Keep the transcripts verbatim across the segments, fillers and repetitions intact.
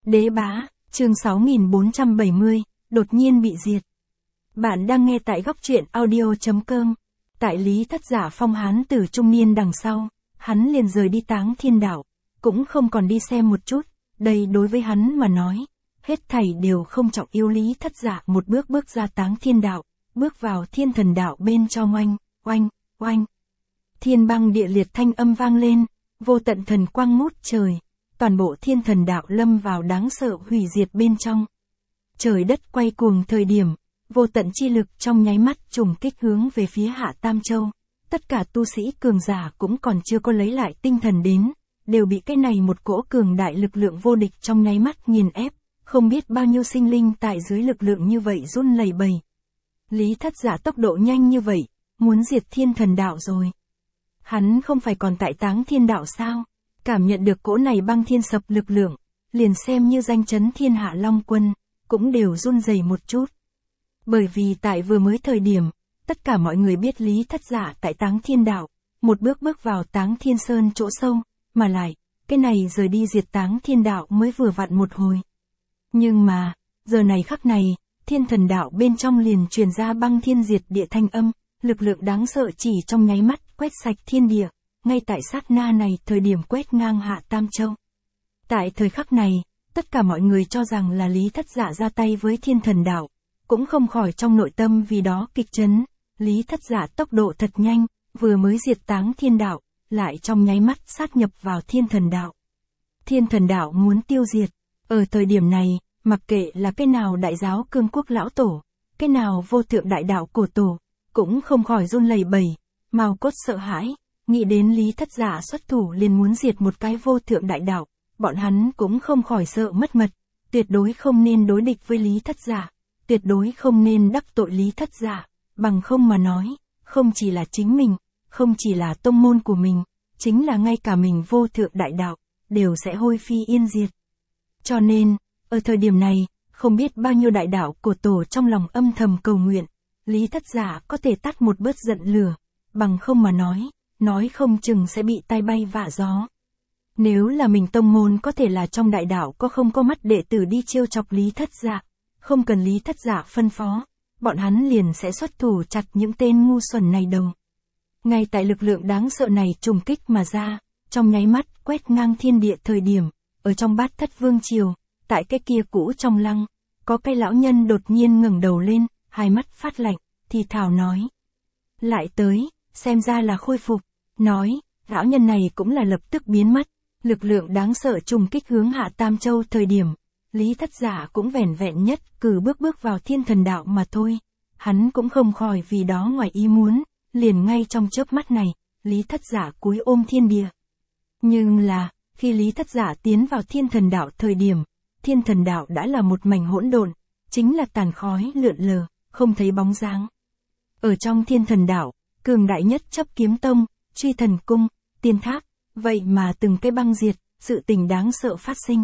Đế bá, chương sáu nghìn bốn trăm bảy mươi, đột nhiên bị diệt. Bạn đang nghe tại góc truyện audio chấm com. Tại Lý Thất Giả phong hán tử trung niên đằng sau, hắn liền rời đi Táng Thiên Đạo, cũng không còn đi xem một chút, đây đối với hắn mà nói, hết thảy đều không trọng yếu. Lý Thất Giả một bước bước ra Táng Thiên Đạo, bước vào Thiên Thần Đạo bên trong. Oanh, oanh, oanh. Thiên băng địa liệt thanh âm vang lên, vô tận thần quang ngút trời, toàn bộ Thiên Thần Đạo lâm vào đáng sợ hủy diệt bên trong. Trời đất quay cuồng thời điểm, vô tận chi lực trong nháy mắt trùng kích hướng về phía Hạ Tam Châu. Tất cả tu sĩ cường giả cũng còn chưa có lấy lại tinh thần đến, đều bị cái này một cỗ cường đại lực lượng vô địch trong nháy mắt nghiền ép, không biết bao nhiêu sinh linh tại dưới lực lượng như vậy run lẩy bẩy. Lý Thất Giả tốc độ nhanh như vậy, muốn diệt Thiên Thần Đạo rồi. Hắn không phải còn tại Táng Thiên Đạo sao? Cảm nhận được cỗ này băng thiên sập lực lượng, liền xem như danh chấn thiên hạ Long Quân, cũng đều run rẩy một chút. Bởi vì tại vừa mới thời điểm, tất cả mọi người biết Lý Thất Giả tại Táng Thiên Đạo, một bước bước vào Táng Thiên Sơn chỗ sâu, mà lại, cái này rời đi diệt Táng Thiên Đạo mới vừa vặn một hồi. Nhưng mà, giờ này khắc này, Thiên Thần Đạo bên trong liền truyền ra băng thiên diệt địa thanh âm, lực lượng đáng sợ chỉ trong nháy mắt quét sạch thiên địa, ngay tại sát na này thời điểm quét ngang Hạ Tam Châu. Tại thời khắc này, tất cả mọi người cho rằng là Lý Thất Giả ra tay với Thiên Thần Đạo, cũng không khỏi trong nội tâm vì đó kịch chấn. Lý Thất Giả tốc độ thật nhanh, vừa mới diệt Táng Thiên Đạo, lại trong nháy mắt sát nhập vào Thiên Thần Đạo. Thiên Thần Đạo muốn tiêu diệt, ở thời điểm này, mặc kệ là cái nào đại giáo cương quốc lão tổ, cái nào vô thượng đại đạo cổ tổ, cũng không khỏi run lẩy bẩy, mao cốt sợ hãi, nghĩ đến Lý Thất Giả xuất thủ liền muốn diệt một cái vô thượng đại đạo, bọn hắn cũng không khỏi sợ mất mật, tuyệt đối không nên đối địch với Lý Thất Giả, tuyệt đối không nên đắc tội Lý Thất Giả, bằng không mà nói, không chỉ là chính mình, không chỉ là tông môn của mình, chính là ngay cả mình vô thượng đại đạo, đều sẽ hôi phi yên diệt. Cho nên, ở thời điểm này, không biết bao nhiêu đại đạo cổ tổ trong lòng âm thầm cầu nguyện, Lý Thất Giả có thể tắt một bớt giận lửa, bằng không mà nói, nói không chừng sẽ bị tai bay vạ gió. Nếu là mình tông môn có thể là trong đại đạo có không có mắt đệ tử đi trêu chọc Lý Thất Giả, không cần Lý Thất Giả phân phó, bọn hắn liền sẽ xuất thủ chặt những tên ngu xuẩn này đầu. Ngay tại lực lượng đáng sợ này trùng kích mà ra, trong nháy mắt quét ngang thiên địa thời điểm, ở trong Bát Thất Vương Triều, tại cái kia cũ trong lăng, có cái lão nhân đột nhiên ngẩng đầu lên, hai mắt phát lạnh, thì thào nói. Lại tới, xem ra là khôi phục, nói, lão nhân này cũng là lập tức biến mất, lực lượng đáng sợ trùng kích hướng Hạ Tam Châu thời điểm, Lý Thất Giả cũng vẻn vẹn nhất cử bước bước vào Thiên Thần Đạo mà thôi, hắn cũng không khỏi vì đó ngoài ý muốn, liền ngay trong chớp mắt này, Lý Thất Giả cúi ôm thiên địa. Nhưng là, khi Lý Thất Giả tiến vào Thiên Thần Đạo thời điểm, Thiên Thần Đạo đã là một mảnh hỗn độn, chính là tàn khói lượn lờ, không thấy bóng dáng. Ở trong Thiên Thần Đạo, cường đại nhất Chấp Kiếm Tông, Truy Thần Cung, Tiên Tháp, vậy mà từng cái băng diệt, sự tình đáng sợ phát sinh.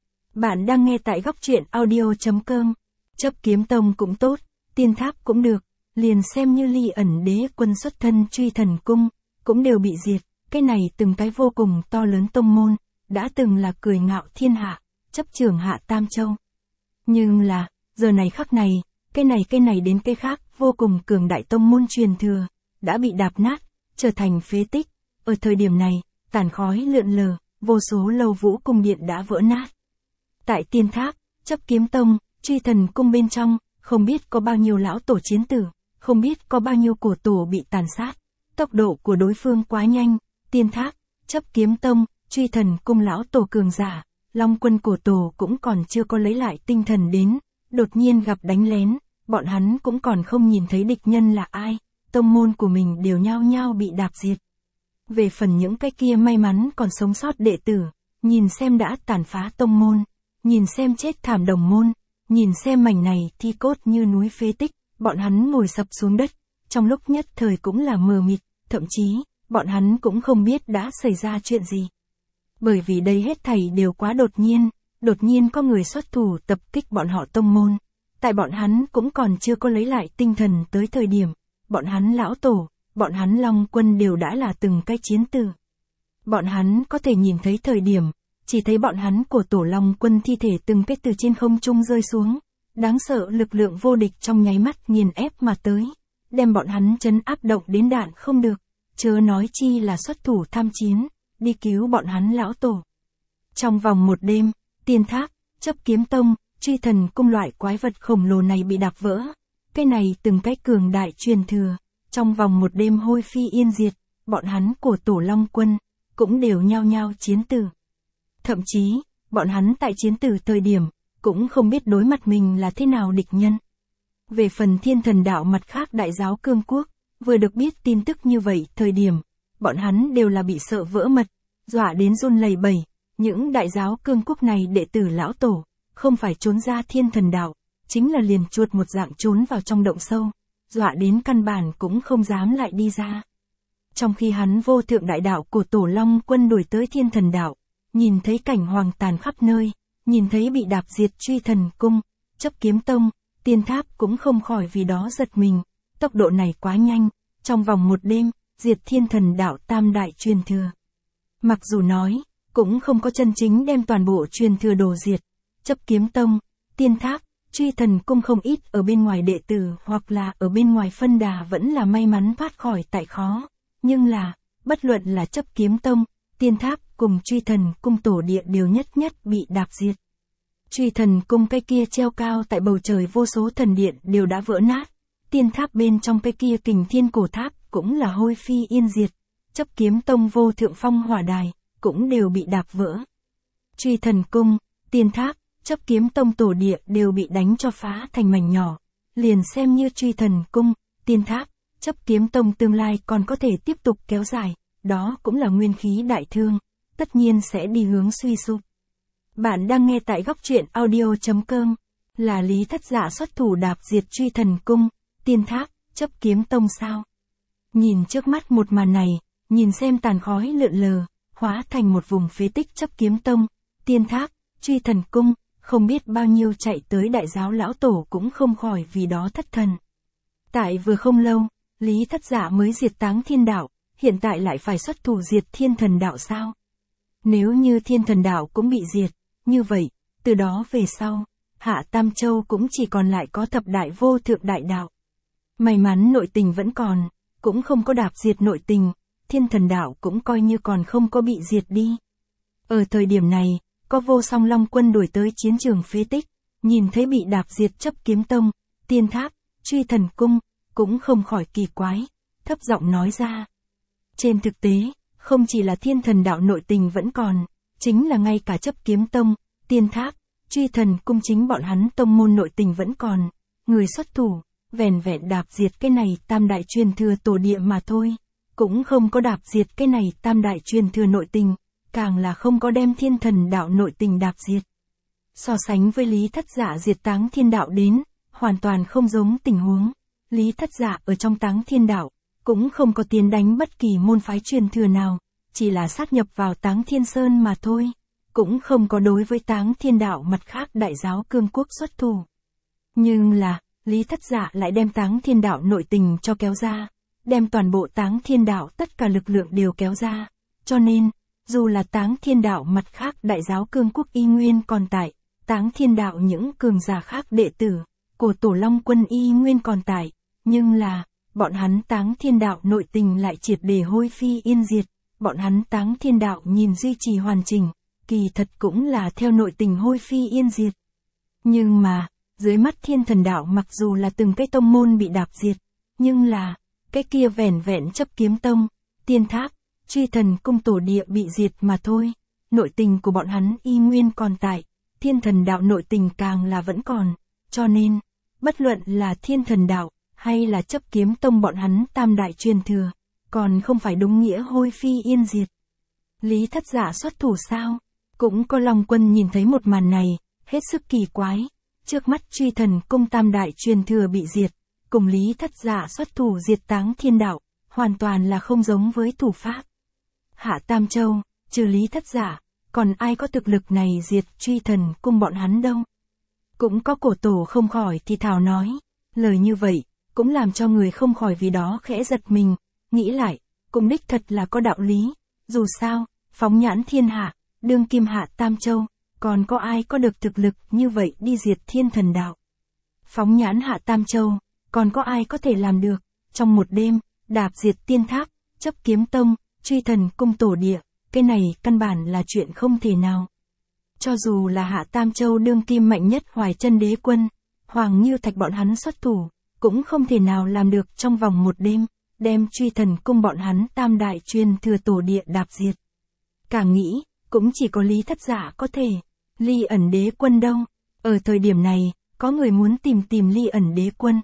Bạn đang nghe tại góc truyện audio chấm com. Chấp Kiếm Tông cũng tốt, Tiên Tháp cũng được, liền xem như Ly Ẩn Đế Quân xuất thân Truy Thần Cung, cũng đều bị diệt, cái này từng cái vô cùng to lớn tông môn, đã từng là cười ngạo thiên hạ, chấp trưởng Hạ Tam Châu. Nhưng là, giờ này khắc này, cái này cái này đến cái khác, vô cùng cường đại tông môn truyền thừa, đã bị đạp nát, trở thành phế tích. Ở thời điểm này, tàn khói lượn lờ, vô số lâu vũ cung điện đã vỡ nát. Tại Tiên Tháp, Chấp Kiếm Tông, Truy Thần Cung bên trong, không biết có bao nhiêu lão tổ chiến tử, không biết có bao nhiêu cổ tổ bị tàn sát. Tốc độ của đối phương quá nhanh, Tiên Tháp, Chấp Kiếm Tông, Truy Thần Cung lão tổ cường giả, Long Quân cổ tổ cũng còn chưa có lấy lại tinh thần đến, đột nhiên gặp đánh lén, bọn hắn cũng còn không nhìn thấy địch nhân là ai, tông môn của mình đều nhao nhao bị đạp diệt. Về phần những cái kia may mắn còn sống sót đệ tử, nhìn xem đã tàn phá tông môn, nhìn xem chết thảm đồng môn, nhìn xem mảnh này thi cốt như núi phế tích, bọn hắn ngồi sập xuống đất, trong lúc nhất thời cũng là mờ mịt, thậm chí, bọn hắn cũng không biết đã xảy ra chuyện gì. Bởi vì đây hết thảy đều quá đột nhiên, đột nhiên có người xuất thủ tập kích bọn họ tông môn, tại bọn hắn cũng còn chưa có lấy lại tinh thần tới thời điểm, bọn hắn lão tổ, bọn hắn Long Quân đều đã là từng cái chiến tử. Bọn hắn có thể nhìn thấy thời điểm, chỉ thấy bọn hắn của Tổ Long Quân thi thể từng cái từ trên không trung rơi xuống. Đáng sợ lực lượng vô địch trong nháy mắt nghiền ép mà tới, đem bọn hắn trấn áp động đến đạn không được, chớ nói chi là xuất thủ tham chiến, đi cứu bọn hắn lão tổ. Trong vòng một đêm, Tiên Tháp, Chấp Kiếm Tông, Truy Thần Cung loại quái vật khổng lồ này bị đạp vỡ. Cái này từng cái cường đại truyền thừa, trong vòng một đêm hôi phi yên diệt, bọn hắn của Tổ Long Quân cũng đều nhao nhao chiến tử. Thậm chí, bọn hắn tại chiến tử thời điểm, cũng không biết đối mặt mình là thế nào địch nhân. Về phần Thiên Thần Đạo mặt khác đại giáo Cương Quốc, vừa được biết tin tức như vậy thời điểm, bọn hắn đều là bị sợ vỡ mật, dọa đến run lẩy bẩy. Những đại giáo Cương Quốc này đệ tử lão tổ, không phải trốn ra Thiên Thần Đạo, chính là liền chuột một dạng trốn vào trong động sâu, dọa đến căn bản cũng không dám lại đi ra. Trong khi hắn vô thượng đại đạo của Tổ Long Quân đuổi tới Thiên Thần Đạo, nhìn thấy cảnh hoang tàn khắp nơi, nhìn thấy bị đạp diệt Truy Thần Cung, Chấp Kiếm Tông, Tiên Tháp cũng không khỏi vì đó giật mình, tốc độ này quá nhanh, trong vòng một đêm, diệt Thiên Thần Đạo tam đại truyền thừa. Mặc dù nói, cũng không có chân chính đem toàn bộ truyền thừa đồ diệt, Chấp Kiếm Tông, Tiên Tháp, Truy Thần Cung không ít ở bên ngoài đệ tử hoặc là ở bên ngoài phân đà vẫn là may mắn thoát khỏi tại khó, nhưng là, bất luận là Chấp Kiếm Tông, Tiên Tháp cùng Truy Thần Cung tổ địa đều nhất nhất bị đạp diệt. Truy Thần Cung cái kia treo cao tại bầu trời vô số thần điện đều đã vỡ nát, Tiên Tháp bên trong cái kia Kình Thiên Cổ Tháp cũng là hôi phi yên diệt, Chấp Kiếm Tông vô thượng phong hỏa đài cũng đều bị đạp vỡ. Truy Thần Cung, Tiên Tháp, Chấp Kiếm Tông tổ địa đều bị đánh cho phá thành mảnh nhỏ, liền xem như Truy Thần Cung, Tiên Tháp, Chấp Kiếm Tông tương lai còn có thể tiếp tục kéo dài, đó cũng là nguyên khí đại thương, tất nhiên sẽ đi hướng suy sụp. Bạn đang nghe tại góc truyện audio chấm com, là Lý Thất Dạ xuất thủ đạp diệt Truy Thần Cung, Tiên Tháp, Chấp Kiếm Tông sao? Nhìn trước mắt một màn này, nhìn xem tàn khói lượn lờ, hóa thành một vùng phế tích Chấp Kiếm Tông, Tiên Tháp, Truy Thần Cung, không biết bao nhiêu chạy tới đại giáo lão tổ cũng không khỏi vì đó thất thần. Tại vừa không lâu, Lý Thất Dạ mới diệt Táng Thiên Đạo, hiện tại lại phải xuất thủ diệt Thiên Thần Đạo sao? Nếu như Thiên Thần Đạo cũng bị diệt, như vậy, từ đó về sau, Hạ Tam Châu cũng chỉ còn lại có thập đại vô thượng đại đạo. May mắn nội tình vẫn còn, cũng không có đạp diệt nội tình, Thiên Thần Đạo cũng coi như còn không có bị diệt đi. Ở thời điểm này, có Vô Song Long Quân đuổi tới chiến trường phế tích, nhìn thấy bị đạp diệt Chấp Kiếm Tông, Tiên Tháp, Truy Thần Cung, cũng không khỏi kỳ quái, thấp giọng nói ra. Trên thực tế, không chỉ là Thiên Thần Đạo nội tình vẫn còn, chính là ngay cả Chấp Kiếm Tông, Tiên Tháp, Truy Thần Cung chính bọn hắn tông môn nội tình vẫn còn, người xuất thủ, vẻn vẹn đạp diệt cái này tam đại truyền thừa tổ địa mà thôi, cũng không có đạp diệt cái này tam đại truyền thừa nội tình, càng là không có đem Thiên Thần Đạo nội tình đạp diệt. So sánh với Lý Thất Dạ diệt Táng Thiên Đạo đến, hoàn toàn không giống tình huống. Lý Thất Dạ ở trong Táng Thiên Đạo, cũng không có tiến đánh bất kỳ môn phái truyền thừa nào, chỉ là sát nhập vào Táng Thiên Sơn mà thôi, cũng không có đối với Táng Thiên Đạo mặt khác đại giáo Cương Quốc xuất thủ. Nhưng là, Lý Thất Dạ lại đem Táng Thiên Đạo nội tình cho kéo ra, đem toàn bộ Táng Thiên Đạo tất cả lực lượng đều kéo ra, cho nên, dù là Táng Thiên Đạo mặt khác đại giáo Cương Quốc y nguyên còn tại, Táng Thiên Đạo những cường giả khác đệ tử của Tổ Long Quân y nguyên còn tại, nhưng là, bọn hắn Táng Thiên Đạo nội tình lại triệt để hôi phi yên diệt, bọn hắn Táng Thiên Đạo nhìn duy trì hoàn chỉnh, kỳ thật cũng là theo nội tình hôi phi yên diệt. Nhưng mà, dưới mắt Thiên Thần Đạo mặc dù là từng cái tông môn bị đạp diệt, nhưng là, cái kia vẻn vẹn Chấp Kiếm Tông, Tiên Tháp, Truy Thần Cung tổ địa bị diệt mà thôi, nội tình của bọn hắn y nguyên còn tại, Thiên Thần Đạo nội tình càng là vẫn còn, cho nên, bất luận là Thiên Thần Đạo, hay là Chấp Kiếm Tông bọn hắn tam đại truyền thừa, còn không phải đúng nghĩa hôi phi yên diệt. Lý Thất Dạ xuất thủ sao? Cũng có Long Quân nhìn thấy một màn này, hết sức kỳ quái, trước mắt Truy Thần Cung tam đại truyền thừa bị diệt, cùng Lý Thất Dạ xuất thủ diệt Táng Thiên Đạo, hoàn toàn là không giống với thủ pháp. Hạ Tam Châu, trừ Lý Thất Dạ, còn ai có thực lực này diệt Truy Thần Cung bọn hắn đâu? Cũng có cổ tổ không khỏi thì thào nói, lời như vậy, cũng làm cho người không khỏi vì đó khẽ giật mình, nghĩ lại, cũng đích thật là có đạo lý, dù sao, phóng nhãn thiên hạ, đương kim hạ Tam Châu, còn có ai có được thực lực như vậy đi diệt thiên thần đạo. Phóng nhãn hạ Tam Châu, còn có ai có thể làm được, trong một đêm, đạp diệt tiên tháp, chấp kiếm tông, truy thần cung tổ địa, cái này căn bản là chuyện không thể nào. Cho dù là hạ Tam Châu đương kim mạnh nhất Hoài Chân Đế Quân, Hoàng Nghiêu Thạch bọn hắn xuất thủ, cũng không thể nào làm được trong vòng một đêm, đem truy thần cung bọn hắn tam đại truyền thừa tổ địa đạp diệt. Càng nghĩ, cũng chỉ có Lý Thất Dạ có thể. Ly Ẩn Đế Quân đâu? Ở thời điểm này, có người muốn tìm tìm Ly Ẩn Đế Quân.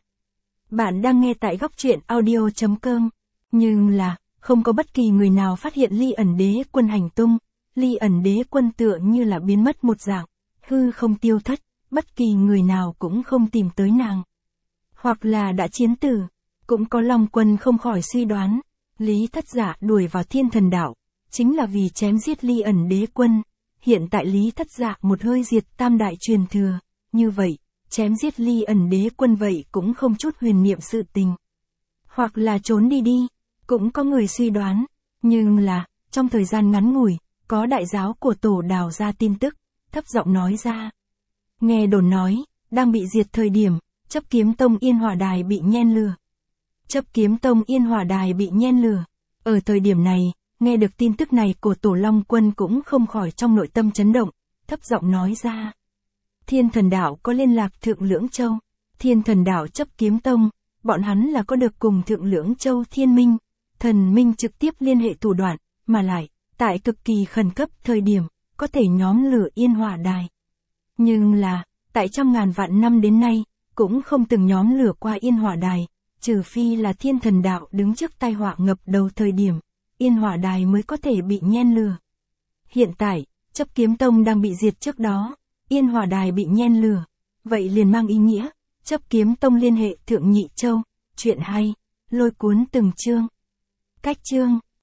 Bạn đang nghe tại góc truyện audio chấm com, nhưng là, không có bất kỳ người nào phát hiện Ly Ẩn Đế Quân hành tung. Ly Ẩn Đế Quân tựa như là biến mất một dạng, hư không tiêu thất, bất kỳ người nào cũng không tìm tới nàng. Hoặc là đã chiến tử, cũng có Long Quân không khỏi suy đoán, Lý Thất Dạ đuổi vào thiên thần đạo, chính là vì chém giết Ly Ẩn Đế Quân. Hiện tại Lý Thất Dạ một hơi diệt tam đại truyền thừa, như vậy, chém giết Ly Ẩn Đế Quân vậy cũng không chút huyền niệm sự tình. Hoặc là trốn đi đi, cũng có người suy đoán, nhưng là, trong thời gian ngắn ngủi, có đại giáo của tổ đào ra tin tức, thấp giọng nói ra. Nghe đồn nói, đang bị diệt thời điểm, chấp kiếm tông Yên Hỏa Đài bị nhen lửa. Chấp kiếm tông Yên Hỏa Đài bị nhen lửa. Ở thời điểm này, nghe được tin tức này của tổ Long Quân cũng không khỏi trong nội tâm chấn động, thấp giọng nói ra. Thiên thần đạo có liên lạc Thượng Lưỡng Châu. Thiên thần đạo chấp kiếm tông, bọn hắn là có được cùng Thượng Lưỡng Châu Thiên Minh, thần minh trực tiếp liên hệ thủ đoạn, mà lại, tại cực kỳ khẩn cấp thời điểm, có thể nhóm lửa Yên Hỏa Đài. Nhưng là, tại trăm ngàn vạn năm đến nay, cũng không từng nhóm lửa qua Yên Hỏa Đài, trừ phi là thiên thần đạo đứng trước tai họa ngập đầu thời điểm, Yên Hỏa Đài mới có thể bị nhen lửa. Hiện tại, chấp kiếm tông đang bị diệt trước đó, Yên Hỏa Đài bị nhen lửa, vậy liền mang ý nghĩa, chấp kiếm tông liên hệ Thượng Nhị Châu, chuyện hay, lôi cuốn từng chương. Cách chương